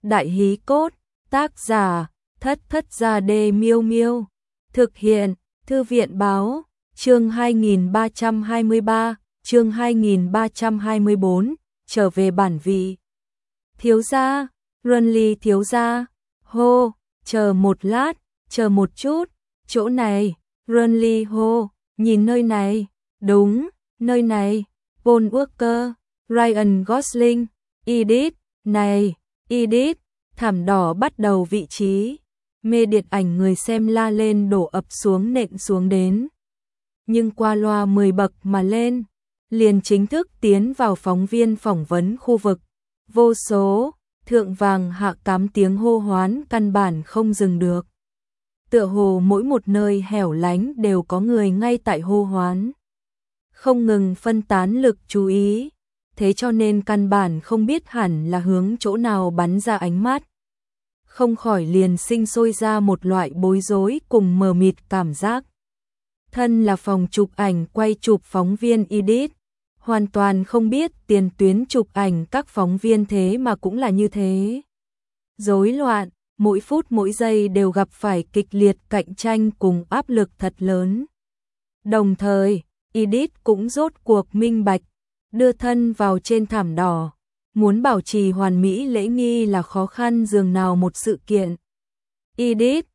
Đại hí cốt, tác giả, Thất Thất Gia Đê Miêu Miêu. Thực hiện, Thư viện báo, chương 2323, chương 2324, trở về bản vị. Thiếu gia, Runly thiếu gia, hô, chờ một lát, chờ một chút, chỗ này, Runly hô, nhìn nơi này, đúng, nơi này, Paul Walker, Ryan Gosling, Edith, này, Edith, thảm đỏ bắt đầu vị trí, mê điện ảnh người xem la lên đổ ập xuống nện xuống đến. Nhưng qua loa 10 bậc mà lên, liền chính thức tiến vào phóng viên phỏng vấn khu vực. Vô số, thượng vàng hạ cám tiếng hô hoán căn bản không dừng được. Tựa hồ mỗi một nơi hẻo lánh đều có người ngay tại hô hoán. Không ngừng phân tán lực chú ý, thế cho nên căn bản không biết hẳn là hướng chỗ nào bắn ra ánh mắt. Không khỏi liền sinh sôi ra một loại bối rối cùng mờ mịt cảm giác. Thân là phòng chụp ảnh quay chụp phóng viên Edith, hoàn toàn không biết tiền tuyến chụp ảnh các phóng viên thế mà cũng là như thế. Rối loạn, mỗi phút mỗi giây đều gặp phải kịch liệt cạnh tranh cùng áp lực thật lớn. Đồng thời, Edith cũng rốt cuộc minh bạch, đưa thân vào trên thảm đỏ, muốn bảo trì hoàn mỹ lễ nghi là khó khăn dường nào một sự kiện. Edith,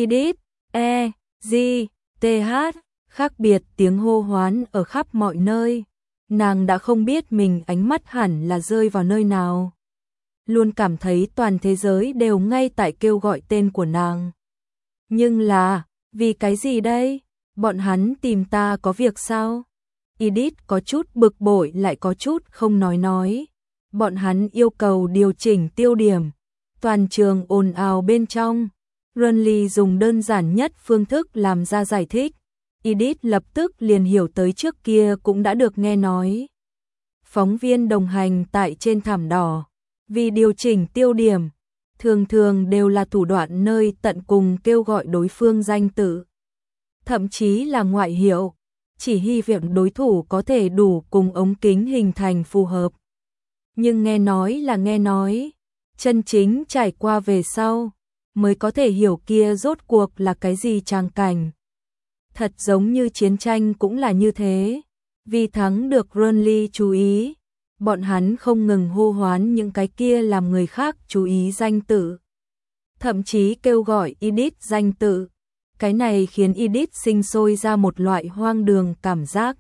E-G-T-H, khác biệt tiếng hô hoán ở khắp mọi nơi. Nàng đã không biết mình ánh mắt hẳn là rơi vào nơi nào. Luôn cảm thấy toàn thế giới đều ngay tại kêu gọi tên của nàng. Nhưng là, vì cái gì đây? Bọn hắn tìm ta có việc sao? Edith có chút bực bội lại có chút không nói. Bọn hắn yêu cầu điều chỉnh tiêu điểm. Toàn trường ồn ào bên trong. Runly dùng đơn giản nhất phương thức làm ra giải thích. Edith lập tức liền hiểu tới trước kia cũng đã được nghe nói. Phóng viên đồng hành tại trên thảm đỏ, vì điều chỉnh tiêu điểm, thường thường đều là thủ đoạn nơi tận cùng kêu gọi đối phương danh tự. Thậm chí là ngoại hiệu, chỉ hy vọng đối thủ có thể đủ cùng ống kính hình thành phù hợp. Nhưng nghe nói là nghe nói, chân chính trải qua về sau, mới có thể hiểu kia rốt cuộc là cái gì tràng cảnh. Thật giống như chiến tranh cũng là như thế, vì thắng được Runly chú ý, bọn hắn không ngừng hô hoán những cái kia làm người khác chú ý danh tự. Thậm chí kêu gọi Edith danh tự, cái này khiến Edith sinh sôi ra một loại hoang đường cảm giác.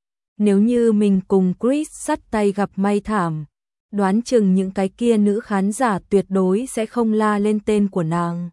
Nếu như mình cùng Chris sắt tay gặp may thảm, đoán chừng những cái kia nữ khán giả tuyệt đối sẽ không la lên tên của nàng.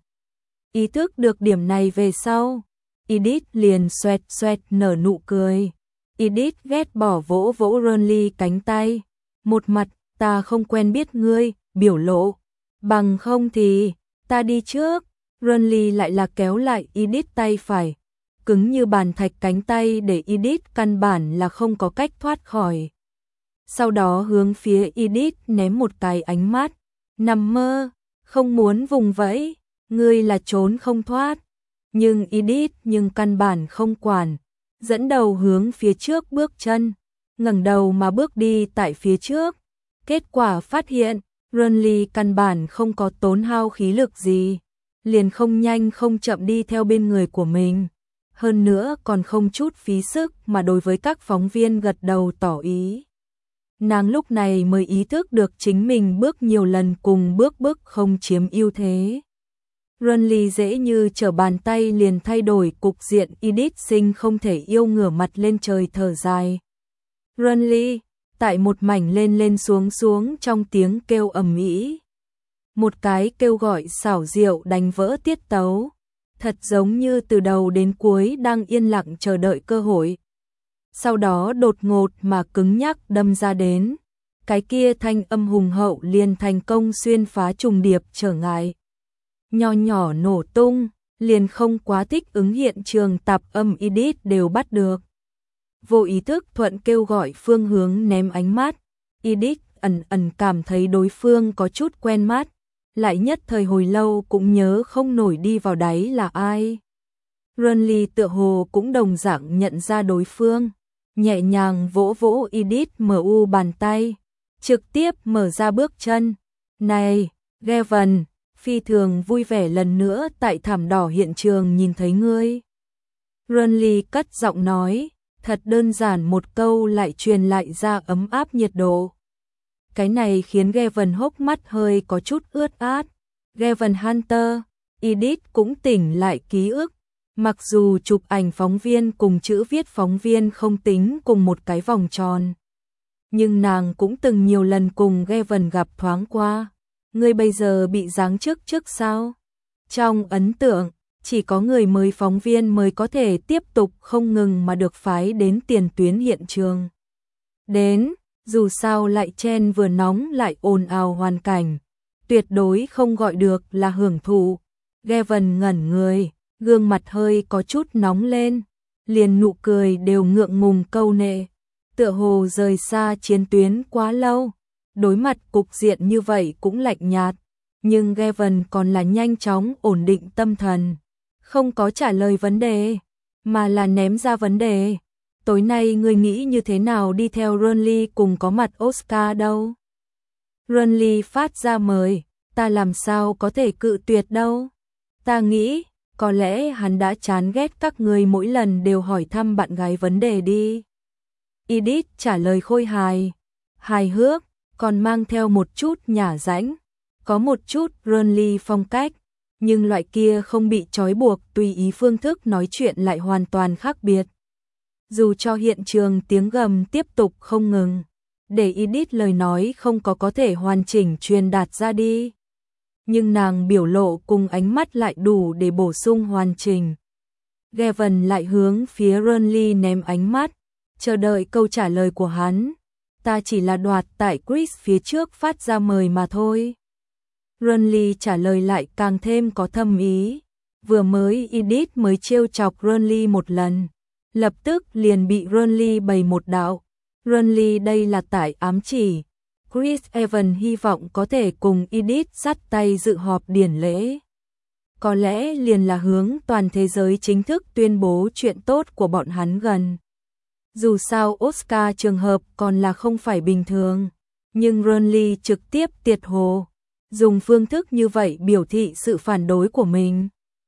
Ý thức được điểm này về sau, Edith liền xoẹt nở nụ cười. Edith ghét bỏ vỗ Runly cánh tay. Một mặt, ta không quen biết ngươi, biểu lộ. Bằng không thì, ta đi trước. Runly lại là kéo lại Edith tay phải. Cứng như bàn thạch cánh tay để Edith căn bản là không có cách thoát khỏi. Sau đó hướng phía Edith ném một cái ánh mắt. Nằm mơ, không muốn vùng vẫy, ngươi là trốn không thoát. Nhưng Edith căn bản không quản, dẫn đầu hướng phía trước bước chân, ngẩng đầu mà bước đi tại phía trước. Kết quả phát hiện, Runly căn bản không có tốn hao khí lực gì, liền không nhanh không chậm đi theo bên người của mình. Hơn nữa còn không chút phí sức mà đối với các phóng viên gật đầu tỏ ý. Nàng lúc này mới ý thức được chính mình bước nhiều lần cùng bước không chiếm ưu thế. Runly dễ như trở bàn tay liền thay đổi cục diện. Edith sinh không thể yêu ngửa mặt lên trời thở dài. Runly, tại một mảnh lên xuống trong tiếng kêu ầm ĩ. Một cái kêu gọi xảo diệu đánh vỡ tiết tấu, thật giống như từ đầu đến cuối đang yên lặng chờ đợi cơ hội. Sau đó đột ngột mà cứng nhắc đâm ra đến, cái kia thanh âm hùng hậu liền thành công xuyên phá trùng điệp trở ngại. Nho nhỏ nổ tung, liền không quá thích ứng hiện trường tạp âm Edith đều bắt được. Vô ý thức thuận kêu gọi phương hướng ném ánh mắt, Edith ẩn cảm thấy đối phương có chút quen mắt, lại nhất thời hồi lâu cũng nhớ không nổi đi vào đáy là ai. Runly tựa hồ cũng đồng dạng nhận ra đối phương, nhẹ nhàng vỗ Edith mu bàn tay, trực tiếp mở ra bước chân. Này, Gavin, phi thường vui vẻ lần nữa tại thảm đỏ hiện trường nhìn thấy ngươi. Renly cất giọng nói, thật đơn giản một câu lại truyền lại ra ấm áp nhiệt độ. Cái này khiến Gavin hốc mắt hơi có chút ướt át. Gavin Hunter, Edith cũng tỉnh lại ký ức. Mặc dù chụp ảnh phóng viên cùng chữ viết phóng viên không tính cùng một cái vòng tròn, nhưng nàng cũng từng nhiều lần cùng Gavin gặp thoáng qua. Ngươi bây giờ bị giáng chức trước sao? Trong ấn tượng, chỉ có người mới phóng viên mới có thể tiếp tục không ngừng mà được phái đến tiền tuyến hiện trường. Đến, dù sao lại chen vừa nóng lại ồn ào hoàn cảnh, tuyệt đối không gọi được là hưởng thụ. Gavin ngẩn người, gương mặt hơi có chút nóng lên, liền nụ cười đều ngượng ngùng câu nệ, tựa hồ rời xa chiến tuyến quá lâu, đối mặt cục diện như vậy cũng lạnh nhạt, nhưng Gavin còn là nhanh chóng ổn định tâm thần, không có trả lời vấn đề, mà là ném ra vấn đề. Tối nay ngươi nghĩ như thế nào đi theo Renly cùng có mặt Oscar đâu? Renly phát ra mời, ta làm sao có thể cự tuyệt đâu. Ta nghĩ, có lẽ hắn đã chán ghét các ngươi mỗi lần đều hỏi thăm bạn gái vấn đề đi. Edith trả lời khôi hài, hài hước, còn mang theo một chút nhả rãnh, có một chút Renly phong cách, nhưng loại kia không bị trói buộc tùy ý phương thức nói chuyện lại hoàn toàn khác biệt. Dù cho hiện trường tiếng gầm tiếp tục không ngừng, để Edith lời nói không có thể hoàn chỉnh truyền đạt ra đi, nhưng nàng biểu lộ cùng ánh mắt lại đủ để bổ sung hoàn chỉnh. Gavin lại hướng phía Renly ném ánh mắt, chờ đợi câu trả lời của hắn. Ta chỉ là đoạt tại Chris phía trước phát ra mời mà thôi. Renly trả lời lại càng thêm có thâm ý. Vừa mới Edith mới trêu chọc Renly một lần, lập tức liền bị Renly bày một đạo. Renly đây là tại ám chỉ. Chris Evans hy vọng có thể cùng Edith dắt tay dự họp điển lễ. Có lẽ liền là hướng toàn thế giới chính thức tuyên bố chuyện tốt của bọn hắn gần. Dù sao Oscar trường hợp còn là không phải bình thường, nhưng Renly trực tiếp tiệt hồ, dùng phương thức như vậy biểu thị sự phản đối của mình.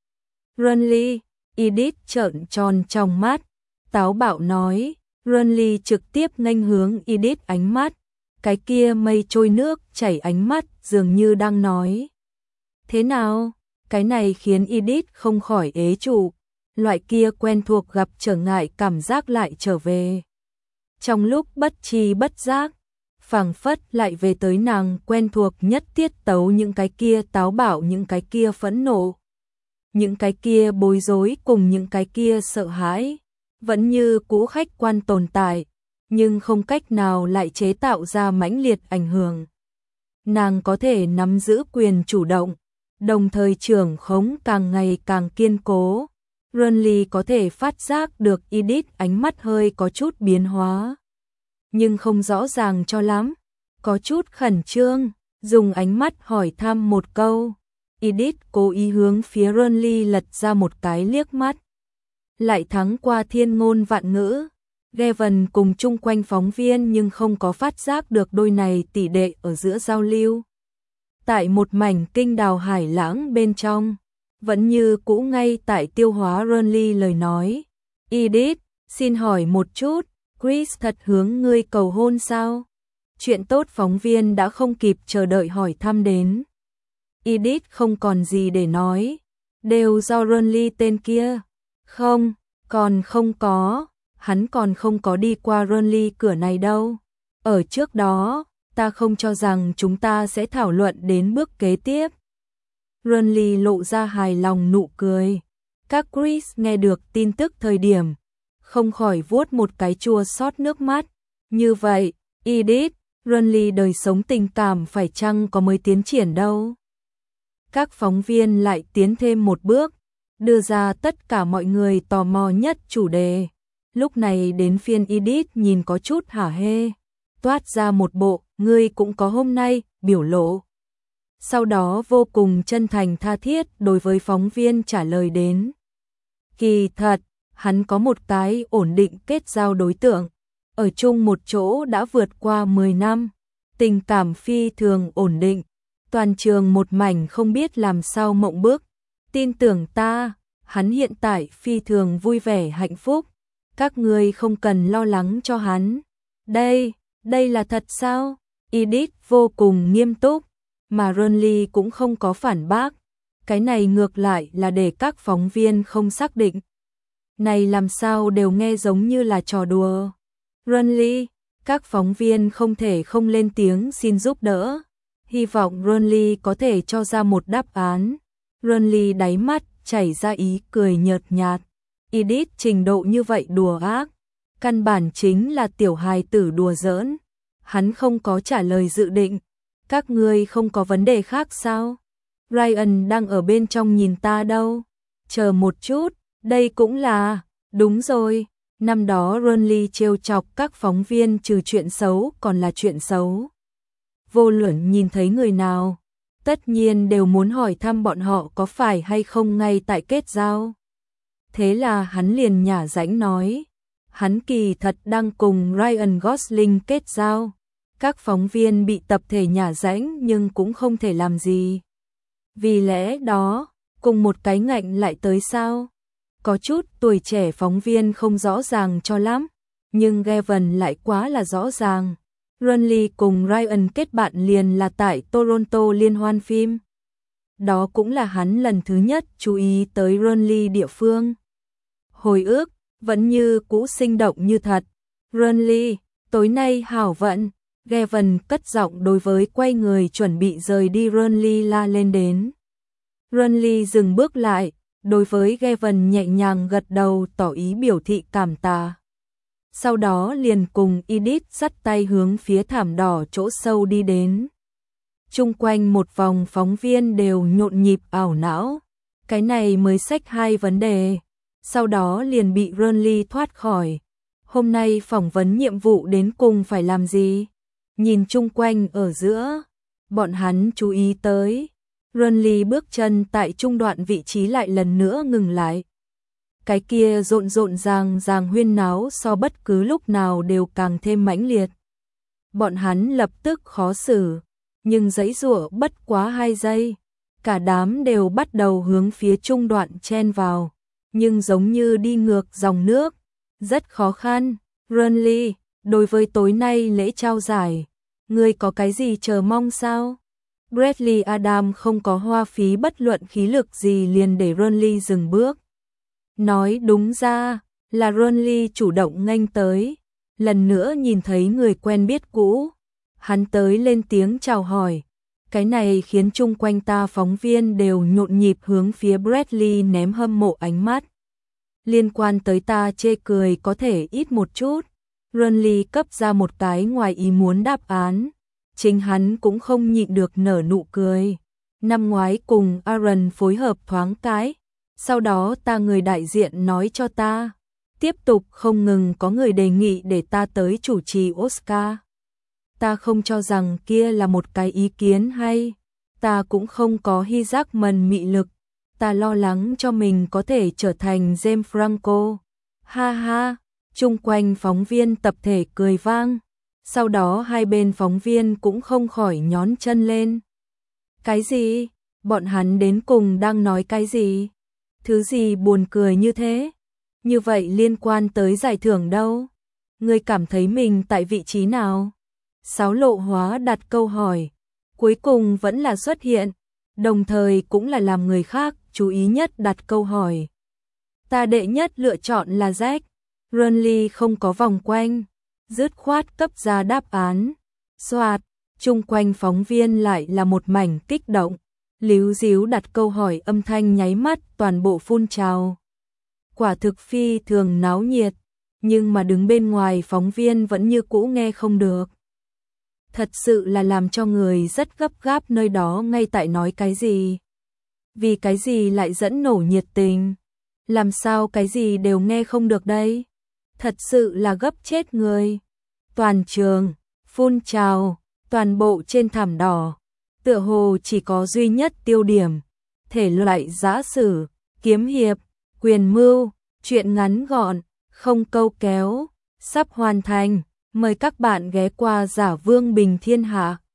Renly, Edith trợn tròn trong mắt, táo bạo nói. Renly trực tiếp nghênh hướng Edith ánh mắt, cái kia mây trôi nước chảy ánh mắt dường như đang nói. Thế nào? Cái này khiến Edith không khỏi ế trụ, loại kia quen thuộc gặp trở ngại cảm giác lại trở về. Trong lúc bất tri bất giác, phảng phất lại về tới nàng quen thuộc nhất tiết tấu, những cái kia táo bạo, những cái kia phẫn nộ, những cái kia bối rối cùng những cái kia sợ hãi, vẫn như cũ khách quan tồn tại, nhưng không cách nào lại chế tạo ra mãnh liệt ảnh hưởng. Nàng có thể nắm giữ quyền chủ động, đồng thời trưởng khống càng ngày càng kiên cố. Renly có thể phát giác được Edith ánh mắt hơi có chút biến hóa, nhưng không rõ ràng cho lắm, có chút khẩn trương, dùng ánh mắt hỏi thăm một câu. Edith cố ý hướng phía Renly lật ra một cái liếc mắt, lại thắng qua thiên ngôn vạn ngữ. Gavin cùng chung quanh phóng viên nhưng không có phát giác được đôi này tỷ đệ ở giữa giao lưu. Tại một mảnh kinh đào hải lãng bên trong, vẫn như cũ ngay tại tiêu hóa Renly lời nói. Edith, xin hỏi một chút, Chris thật hướng ngươi cầu hôn sao? Chuyện tốt phóng viên đã không kịp chờ đợi hỏi thăm đến. Edith không còn gì để nói, đều do Renly tên kia. Không, còn không có, hắn còn không có đi qua Renly cửa này đâu. Ở trước đó, ta không cho rằng chúng ta sẽ thảo luận đến bước kế tiếp. Renly lộ ra hài lòng nụ cười. Các Chris nghe được tin tức thời điểm, không khỏi vuốt một cái chua xót nước mắt. Như vậy, Edith, Renly đời sống tình cảm phải chăng có mới tiến triển đâu? Các phóng viên lại tiến thêm một bước, đưa ra tất cả mọi người tò mò nhất chủ đề. Lúc này đến phiên Edith nhìn có chút hả hê, toát ra một bộ ngươi cũng có hôm nay biểu lộ. Sau đó vô cùng chân thành tha thiết đối với phóng viên trả lời đến. Kỳ thật, hắn có một cái ổn định kết giao đối tượng, ở chung một chỗ đã vượt qua 10 năm, tình cảm phi thường ổn định, Toàn trường một mảnh không biết làm sao mộng bức. Tin tưởng ta, hắn hiện tại phi thường vui vẻ hạnh phúc. Các ngươi không cần lo lắng cho hắn. Đây là thật sao? Edith vô cùng nghiêm túc, mà Ronly cũng không có phản bác. Cái này ngược lại là để các phóng viên không xác định. Này làm sao đều nghe giống như là trò đùa. Ronly, các phóng viên không thể không lên tiếng xin giúp đỡ. Hy vọng Ronly có thể cho ra một đáp án. Ronly đáy mắt chảy ra ý cười nhợt nhạt. Edith trình độ như vậy đùa ác, căn bản chính là tiểu hài tử đùa giỡn. Hắn không có trả lời dự định. Các ngươi không có vấn đề khác sao? Ryan đang ở bên trong nhìn ta đâu. Chờ một chút, đây cũng là... Đúng rồi, năm đó Ronly trêu chọc các phóng viên trừ chuyện xấu còn là chuyện xấu. Vô luận nhìn thấy người nào, tất nhiên đều muốn hỏi thăm bọn họ có phải hay không ngay tại kết giao. Thế là hắn liền nhả rãnh nói, hắn kỳ thật đang cùng Ryan Gosling kết giao. Các phóng viên bị tập thể nhả rãnh nhưng cũng không thể làm gì. Vì lẽ đó, cùng một cái ngạnh lại tới sao? Có chút tuổi trẻ phóng viên không rõ ràng cho lắm, nhưng Gavin lại quá là rõ ràng. Ronly cùng Ryan kết bạn liền là tại Toronto liên hoan phim. Đó cũng là hắn lần thứ nhất chú ý tới Ronly địa phương. Hồi ức, vẫn như cũ sinh động như thật. Ronly, tối nay hảo vận. Gavin cất giọng đối với quay người chuẩn bị rời đi Ronly la lên đến. Ronly dừng bước lại, đối với Gavin nhẹ nhàng gật đầu tỏ ý biểu thị cảm tạ. Sau đó liền cùng Edith dắt tay hướng phía thảm đỏ chỗ sâu đi đến. Chung quanh một vòng phóng viên đều nhộn nhịp ảo não. Cái này mới xách hai vấn đề. Sau đó liền bị Ronly thoát khỏi. Hôm nay phỏng vấn nhiệm vụ đến cùng phải làm gì? Nhìn chung quanh ở giữa, bọn hắn chú ý tới. Ronly bước chân tại trung đoạn vị trí lại lần nữa ngừng lại. Cái kia rộn ràng huyên náo so bất cứ lúc nào đều càng thêm mãnh liệt. Bọn hắn lập tức khó xử, nhưng giãy giụa bất quá 2 giây. Cả đám đều bắt đầu hướng phía trung đoạn chen vào, nhưng giống như đi ngược dòng nước. Rất khó khăn. Ronly, đối với tối nay lễ trao giải, ngươi có cái gì chờ mong sao? Bradley Adam không có hoa phí bất luận khí lực gì liền để Ronly dừng bước. Nói đúng ra là Ronly chủ động nghênh tới, lần nữa nhìn thấy người quen biết cũ. Hắn tới lên tiếng chào hỏi. Cái này khiến chung quanh ta phóng viên đều nhộn nhịp hướng phía Bradley ném hâm mộ ánh mắt. Liên quan tới ta chê cười có thể ít một chút. Ronly cấp ra một cái ngoài ý muốn đáp án. Chính hắn cũng không nhịn được nở nụ cười. Năm ngoái cùng Aaron phối hợp thoáng cái. Sau đó ta người đại diện nói cho ta. Tiếp tục không ngừng có người đề nghị để ta tới chủ trì Oscar. Ta không cho rằng kia là một cái ý kiến hay. Ta cũng không có Hugh Jackman mị lực. Ta lo lắng cho mình có thể trở thành James Franco. Ha ha, chung quanh phóng viên tập thể cười vang. Sau đó hai bên phóng viên cũng không khỏi nhón chân lên. Cái gì? Bọn hắn đến cùng đang nói cái gì? Thứ gì buồn cười như thế? Như vậy liên quan tới giải thưởng đâu? Ngươi cảm thấy mình tại vị trí nào? Sáo Lộ Hóa đặt câu hỏi. Cuối cùng vẫn là xuất hiện. Đồng thời cũng là làm người khác chú ý nhất đặt câu hỏi. Ta đệ nhất lựa chọn là Jack. Ronly không có vòng quanh, dứt khoát cấp ra đáp án. Soạt, chung quanh phóng viên lại là một mảnh kích động. Líu díu đặt câu hỏi âm thanh nháy mắt toàn bộ phun trào. Quả thực phi thường náo nhiệt, nhưng mà đứng bên ngoài phóng viên vẫn như cũ nghe không được. Thật sự là làm cho người rất gấp gáp nơi đó ngay tại nói cái gì. Vì cái gì lại dẫn nổ nhiệt tình? Làm sao cái gì đều nghe không được đây? Thật sự là gấp chết người. Toàn trường, phun trào, toàn bộ trên thảm đỏ. Tựa hồ chỉ có duy nhất tiêu điểm. Thể loại giã sử, kiếm hiệp, quyền mưu, truyện ngắn gọn, không câu kéo. Sắp hoàn thành. Mời các bạn ghé qua Giả Vương Bình Thiên Hạ.